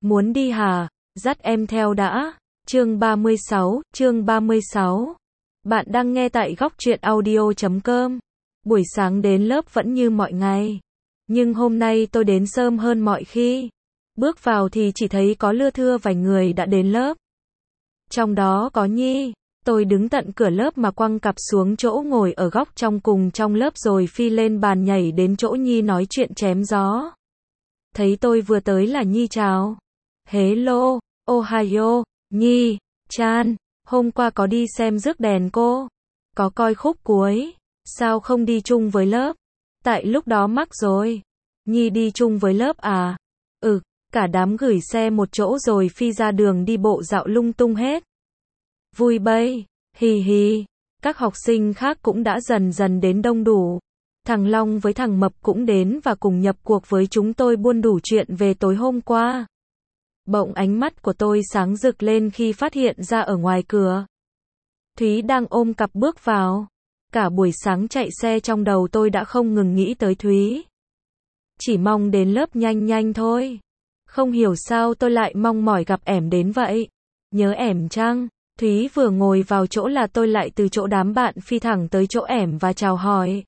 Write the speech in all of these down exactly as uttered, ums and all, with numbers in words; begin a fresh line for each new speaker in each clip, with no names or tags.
Muốn đi hả? Dắt em theo đã. Chương ba mươi sáu, chương ba mươi sáu. Bạn đang nghe tại góc truyện audio chấm com. Buổi sáng đến lớp vẫn như mọi ngày. Nhưng hôm nay tôi đến sớm hơn mọi khi. Bước vào thì chỉ thấy có lưa thưa vài người đã đến lớp. Trong đó có Nhi. Tôi đứng tận cửa lớp mà quăng cặp xuống chỗ ngồi ở góc trong cùng trong lớp rồi phi lên bàn nhảy đến chỗ Nhi nói chuyện chém gió. Thấy tôi vừa tới là Nhi chào. Hello, Ohio, Nhi, Chan, hôm qua có đi xem rước đèn cô? Có coi khúc cuối? Sao không đi chung với lớp? Tại lúc đó mắc rồi. Nhi đi chung với lớp à? Ừ, cả đám gửi xe một chỗ rồi phi ra đường đi bộ dạo lung tung hết. Vui bay, hì hì. Các học sinh khác cũng đã dần dần đến đông đủ. Thằng Long với thằng Mập cũng đến và cùng nhập cuộc với chúng tôi buôn đủ chuyện về tối hôm qua. Bỗng ánh mắt của tôi sáng rực lên khi phát hiện ra ở ngoài cửa. Thúy đang ôm cặp bước vào. Cả buổi sáng chạy xe trong đầu tôi đã không ngừng nghĩ tới Thúy. Chỉ mong đến lớp nhanh nhanh thôi. Không hiểu sao tôi lại mong mỏi gặp ẻm đến vậy. Nhớ ẻm chăng? Thúy vừa ngồi vào chỗ là tôi lại từ chỗ đám bạn phi thẳng tới chỗ ẻm và chào hỏi.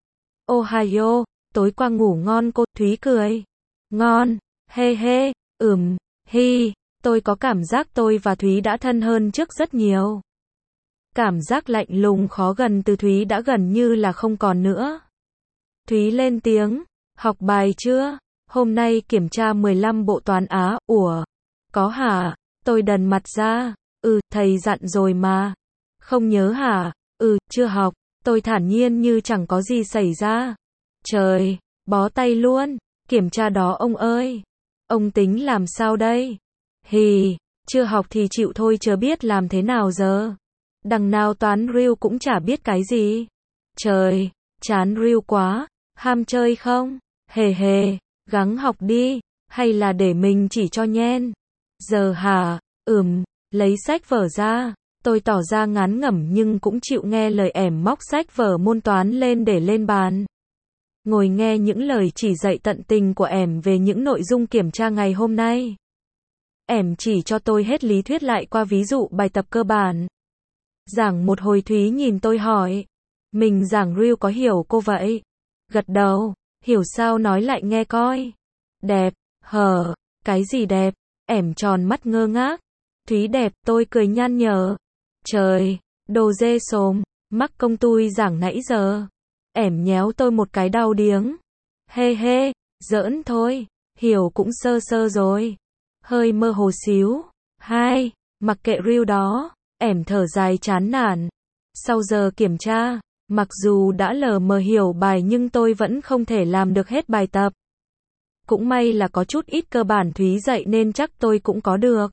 Ohio, tối qua ngủ ngon cô? Thúy cười. Ngon, hê hê, ừm, hi, tôi có cảm giác tôi và Thúy đã thân hơn trước rất nhiều. Cảm giác lạnh lùng khó gần từ Thúy đã gần như là không còn nữa. Thúy lên tiếng, học bài chưa? Hôm nay kiểm tra mười lăm bộ toán Á, ủa? Có hả? Tôi đần mặt ra, ừ, thầy dặn rồi mà. Không nhớ hả? Ừ, chưa học. Tôi thản nhiên như chẳng có gì xảy ra. Trời, bó tay luôn. Kiểm tra đó ông ơi. Ông tính làm sao đây? Hì, chưa học thì chịu thôi chớ biết làm thế nào giờ. Đằng nào toán riu cũng chả biết cái gì. Trời, chán riu quá. Ham chơi không? Hề hề, gắng học đi. Hay là để mình chỉ cho nhen? Giờ hả? Ừm, lấy sách vở ra. Tôi tỏ ra ngán ngẩm nhưng cũng chịu nghe lời ẻm móc sách vở môn toán lên để lên bàn. Ngồi nghe những lời chỉ dạy tận tình của ẻm về những nội dung kiểm tra ngày hôm nay. Ẻm chỉ cho tôi hết lý thuyết lại qua ví dụ bài tập cơ bản. Giảng một hồi Thúy nhìn tôi hỏi. Mình giảng riu có hiểu cô vậy? Gật đầu. Hiểu sao nói lại nghe coi. Đẹp, hờ, cái gì đẹp? Ẻm tròn mắt ngơ ngác. Thúy đẹp, tôi cười nhăn nhở. Trời, đồ dê xồm, mắc công tui giảng nãy giờ. Ẻm nhéo tôi một cái đau điếng. Hê hê, giỡn thôi, hiểu cũng sơ sơ rồi. Hơi mơ hồ xíu. Hai, mặc kệ riu đó, ẻm thở dài chán nản. Sau giờ kiểm tra, mặc dù đã lờ mờ hiểu bài nhưng tôi vẫn không thể làm được hết bài tập. Cũng may là có chút ít cơ bản Thúy dạy nên chắc tôi cũng có được.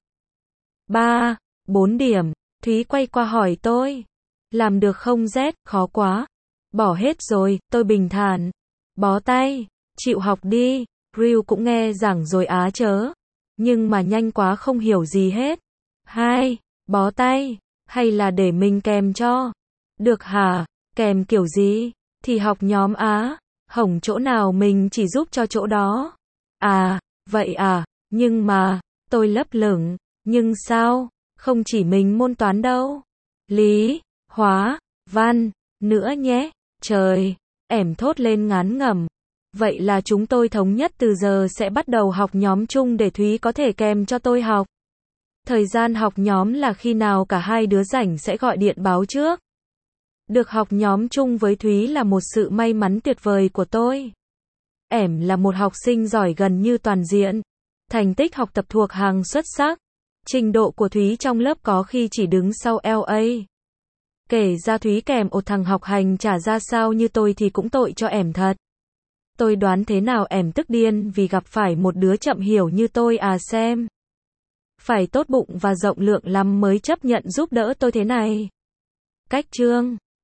Ba, bốn điểm. Thúy quay qua hỏi tôi. Làm được không Z? Khó quá. Bỏ hết rồi, tôi bình thản. Bó tay. Chịu học đi. Riu cũng nghe giảng rồi á chớ. Nhưng mà nhanh quá không hiểu gì hết. Hai, bó tay. Hay là để mình kèm cho? Được hả? Kèm kiểu gì? Thì học nhóm Á. Hổng chỗ nào mình chỉ giúp cho chỗ đó. À, vậy à, nhưng mà, tôi lấp lửng. Nhưng sao? Không chỉ mình môn toán đâu. Lý, hóa, văn, nữa nhé. Trời, ẻm thốt lên ngán ngẩm. Vậy là chúng tôi thống nhất từ giờ sẽ bắt đầu học nhóm chung để Thúy có thể kèm cho tôi học. Thời gian học nhóm là khi nào cả hai đứa rảnh sẽ gọi điện báo trước. Được học nhóm chung với Thúy là một sự may mắn tuyệt vời của tôi. Ẻm là một học sinh giỏi gần như toàn diện. Thành tích học tập thuộc hàng xuất sắc. Trình độ của Thúy trong lớp có khi chỉ đứng sau lờ a. Kể ra Thúy kèm một thằng học hành chả ra sao như tôi thì cũng tội cho ẻm thật. Tôi đoán thế nào ẻm tức điên vì gặp phải một đứa chậm hiểu như tôi à xem. Phải tốt bụng và rộng lượng lắm mới chấp nhận giúp đỡ tôi thế này. Cách chương